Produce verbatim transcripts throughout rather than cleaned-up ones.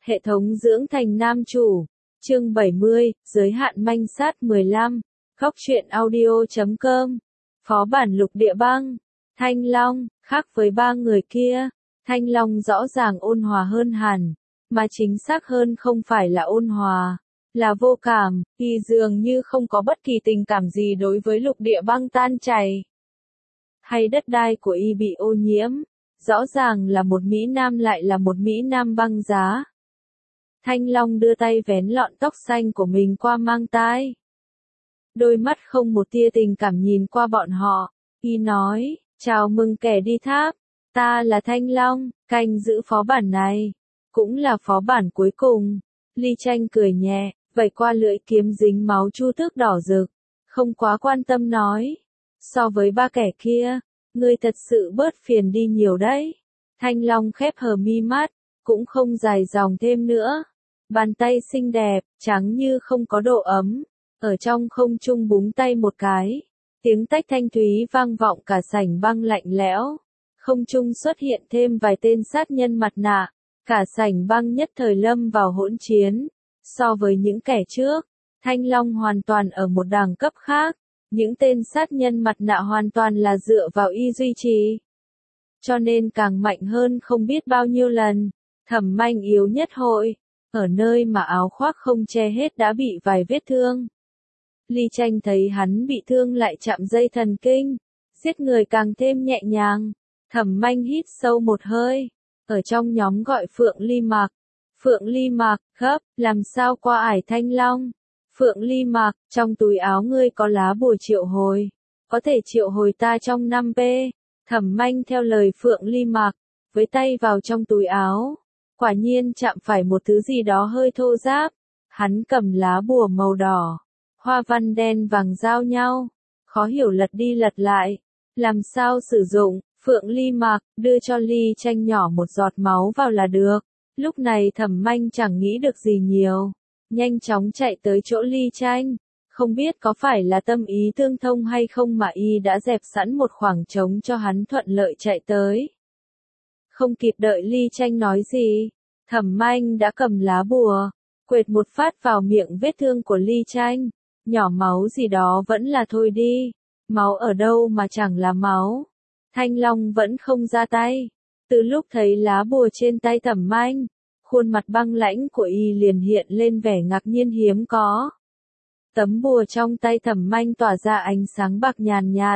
Hệ thống dưỡng thành nam chủ. Chương bảy mươi, giới hạn manh sát mười lăm. Góc truyện audio chấm com. Phó bản lục địa băng. Thanh Long, khác với ba người kia, Thanh Long rõ ràng ôn hòa hơn hẳn, mà chính xác hơn không phải là ôn hòa, là vô cảm, y dường như không có bất kỳ tình cảm gì đối với lục địa băng tan chảy. Hay đất đai của y bị ô nhiễm, rõ ràng là một Mỹ Nam lại là một Mỹ Nam băng giá. Thanh Long đưa tay vén lọn tóc xanh của mình qua mang tai. Đôi mắt không một tia tình cảm nhìn qua bọn họ, y nói, chào mừng kẻ đi tháp, ta là Thanh Long, canh giữ phó bản này, cũng là phó bản cuối cùng. Ly Tranh cười nhẹ, vẩy qua lưỡi kiếm dính máu chu tước đỏ rực, không quá quan tâm nói, so với ba kẻ kia, ngươi thật sự bớt phiền đi nhiều đấy. Thanh Long khép hờ mi mắt, cũng không dài dòng thêm nữa. Bàn tay xinh đẹp, trắng như không có độ ấm, ở trong không trung búng tay một cái. Tiếng tách thanh thúy vang vọng cả sảnh băng lạnh lẽo. Không trung xuất hiện thêm vài tên sát nhân mặt nạ. Cả sảnh băng nhất thời lâm vào hỗn chiến. So với những kẻ trước, Thanh Long hoàn toàn ở một đẳng cấp khác. Những tên sát nhân mặt nạ hoàn toàn là dựa vào y duy trì. Cho nên càng mạnh hơn không biết bao nhiêu lần. Thẩm Manh yếu nhất hội. Ở nơi mà áo khoác không che hết đã bị vài vết thương. Ly Tranh thấy hắn bị thương lại chạm dây thần kinh, giết người càng thêm nhẹ nhàng. Thẩm Manh hít sâu một hơi, ở trong nhóm gọi Phượng Ly Mạc. Phượng Ly Mạc, gấp, làm sao qua ải Thanh Long? Phượng Ly Mạc, trong túi áo ngươi có lá bùa triệu hồi, có thể triệu hồi ta trong năm p. Thẩm Manh theo lời Phượng Ly Mạc, với tay vào trong túi áo. Quả nhiên chạm phải một thứ gì đó hơi thô ráp. Hắn cầm lá bùa màu đỏ, hoa văn đen vàng giao nhau, khó hiểu lật đi lật lại. Làm sao sử dụng? Phượng Ly Mạc, đưa cho Ly Tranh nhỏ một giọt máu vào là được. Lúc này Thẩm Manh chẳng nghĩ được gì nhiều, nhanh chóng chạy tới chỗ Ly Tranh. Không biết có phải là tâm ý tương thông hay không mà y đã dẹp sẵn một khoảng trống cho hắn thuận lợi chạy tới. Không kịp đợi Ly Tranh nói gì, Thẩm Manh đã cầm lá bùa, quệt một phát vào miệng vết thương của Ly Tranh. Nhỏ máu gì đó vẫn là thôi đi, máu ở đâu mà chẳng là máu. Thanh Long vẫn không ra tay. Từ lúc thấy lá bùa trên tay Thẩm Manh, khuôn mặt băng lãnh của y liền hiện lên vẻ ngạc nhiên hiếm có. Tấm bùa trong tay Thẩm Manh tỏa ra ánh sáng bạc nhàn nhạt.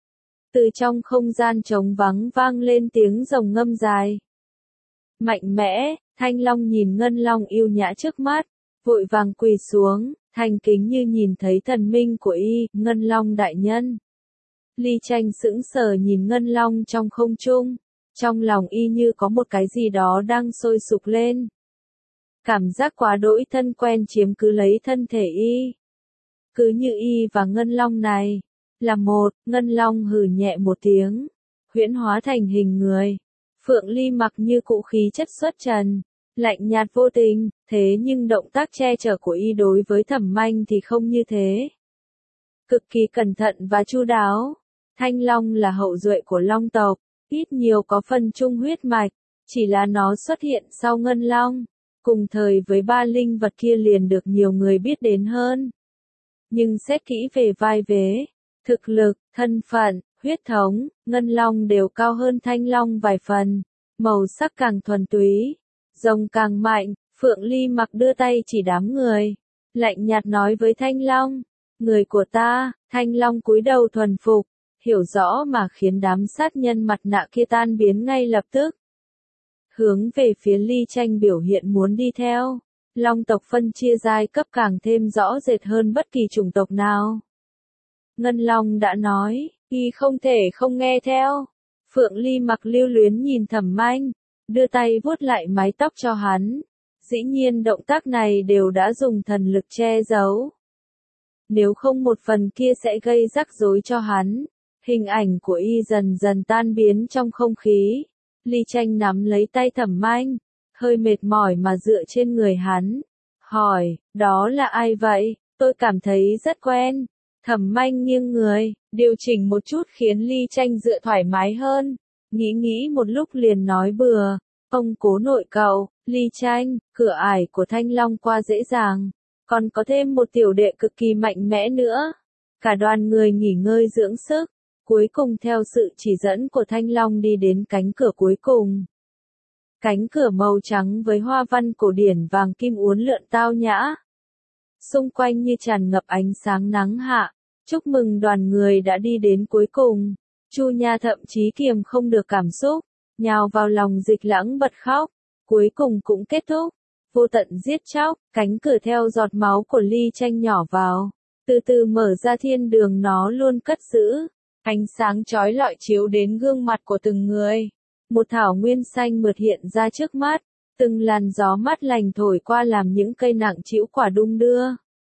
Từ trong không gian trống vắng vang lên tiếng rồng ngâm dài. Mạnh mẽ, Thanh Long nhìn Ngân Long yêu nhã trước mắt, vội vàng quỳ xuống, thành kính như nhìn thấy thần minh của y, Ngân Long đại nhân. Ly Tranh sững sờ nhìn Ngân Long trong không trung, trong lòng y như có một cái gì đó đang sôi sục lên. Cảm giác quá đỗi thân quen chiếm cứ lấy thân thể y. Cứ như y và Ngân Long này là một. Ngân Long hừ nhẹ một tiếng, huyễn hóa thành hình người. Phượng Ly Mặc như cụ khí chất xuất trần, lạnh nhạt vô tình, thế nhưng động tác che chở của y đối với Thẩm Manh thì không như thế. Cực kỳ cẩn thận và chu đáo. Thanh Long là hậu duệ của Long tộc, ít nhiều có phần chung huyết mạch, chỉ là nó xuất hiện sau Ngân Long, cùng thời với ba linh vật kia liền được nhiều người biết đến hơn. Nhưng xét kỹ về vai vế, thực lực, thân phận, huyết thống, Ngân Long đều cao hơn Thanh Long vài phần, màu sắc càng thuần túy, rồng càng mạnh. Phượng Ly Mặc đưa tay chỉ đám người, lạnh nhạt nói với Thanh Long, người của ta. Thanh Long cúi đầu thuần phục, hiểu rõ mà khiến đám sát nhân mặt nạ kia tan biến ngay lập tức. Hướng về phía Ly Tranh biểu hiện muốn đi theo. Long tộc phân chia giai cấp càng thêm rõ rệt hơn bất kỳ chủng tộc nào. Ngân Long đã nói, y không thể không nghe theo. Phượng Ly Mặc lưu luyến nhìn Thẩm Manh, đưa tay vuốt lại mái tóc cho hắn. Dĩ nhiên động tác này đều đã dùng thần lực che giấu. Nếu không một phần kia sẽ gây rắc rối cho hắn. Hình ảnh của y dần dần tan biến trong không khí. Ly Tranh nắm lấy tay Thẩm Manh, hơi mệt mỏi mà dựa trên người hắn. Hỏi, đó là ai vậy? Tôi cảm thấy rất quen. Thẩm Manh nghiêng người, điều chỉnh một chút khiến Ly Tranh dựa thoải mái hơn. Nghĩ nghĩ một lúc liền nói bừa, ông cố nội cậu, Ly Tranh, cửa ải của Thanh Long qua dễ dàng, còn có thêm một tiểu đệ cực kỳ mạnh mẽ nữa. Cả đoàn người nghỉ ngơi dưỡng sức, cuối cùng theo sự chỉ dẫn của Thanh Long đi đến cánh cửa cuối cùng. Cánh cửa màu trắng với hoa văn cổ điển vàng kim uốn lượn tao nhã. Xung quanh như tràn ngập ánh sáng nắng hạ. Chúc mừng đoàn người đã đi đến cuối cùng. Chu Nha thậm chí kiềm không được cảm xúc, nhào vào lòng Dịch Lãng bật khóc. Cuối cùng cũng kết thúc. Vô tận giết chóc, cánh cửa theo giọt máu của Ly Tranh nhỏ vào. Từ từ mở ra thiên đường nó luôn cất giữ. Ánh sáng chói lọi chiếu đến gương mặt của từng người. Một thảo nguyên xanh mượt hiện ra trước mắt. Từng làn gió mát lành thổi qua làm những cây nặng trĩu quả đung đưa.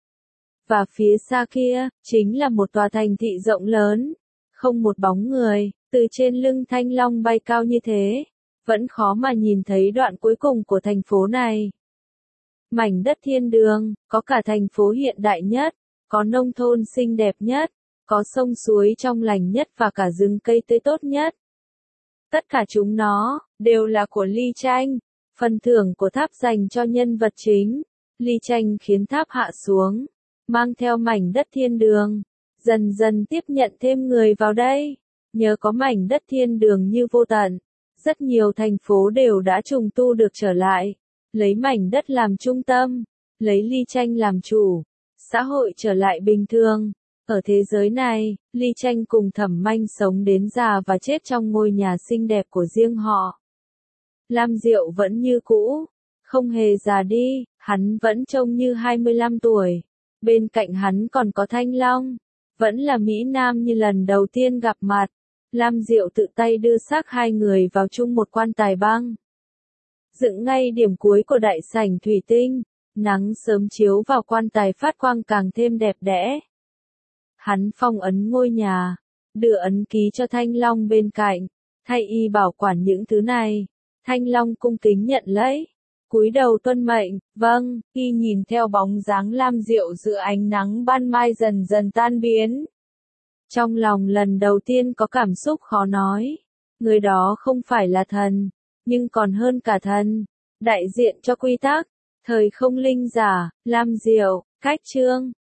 Và phía xa kia, chính là một tòa thành thị rộng lớn. Không một bóng người, từ trên lưng Thanh Long bay cao như thế. Vẫn khó mà nhìn thấy đoạn cuối cùng của thành phố này. Mảnh đất thiên đường, có cả thành phố hiện đại nhất, có nông thôn xinh đẹp nhất, có sông suối trong lành nhất và cả rừng cây tươi tốt nhất. Tất cả chúng nó, đều là của Ly Tranh, phần thưởng của tháp dành cho nhân vật chính. Ly Tranh khiến tháp hạ xuống, mang theo mảnh đất thiên đường, dần dần tiếp nhận thêm người vào đây. Nhờ có mảnh đất thiên đường như vô tận, rất nhiều thành phố đều đã trùng tu được trở lại, lấy mảnh đất làm trung tâm, lấy Ly Tranh làm chủ, xã hội trở lại bình thường. Ở thế giới này, Ly Tranh cùng Thẩm Manh sống đến già và chết trong ngôi nhà xinh đẹp của riêng họ. Lam Diệu vẫn như cũ, không hề già đi, hắn vẫn trông như hai mươi lăm tuổi. Bên cạnh hắn còn có Thanh Long, vẫn là Mỹ Nam như lần đầu tiên gặp mặt. Lam Diệu tự tay đưa xác hai người vào chung một quan tài băng. Dựng ngay điểm cuối của đại sảnh thủy tinh, nắng sớm chiếu vào quan tài phát quang càng thêm đẹp đẽ. Hắn phong ấn ngôi nhà, đưa ấn ký cho Thanh Long bên cạnh, thay y bảo quản những thứ này. Thanh Long cung kính nhận lấy, cúi đầu tuân mệnh. Vâng, y nhìn theo bóng dáng Lam Diệu giữa ánh nắng ban mai dần dần tan biến. Trong lòng lần đầu tiên có cảm xúc khó nói. Người đó không phải là thần, nhưng còn hơn cả thần, đại diện cho quy tắc, thời không linh giả. Lam Diệu, cách chương.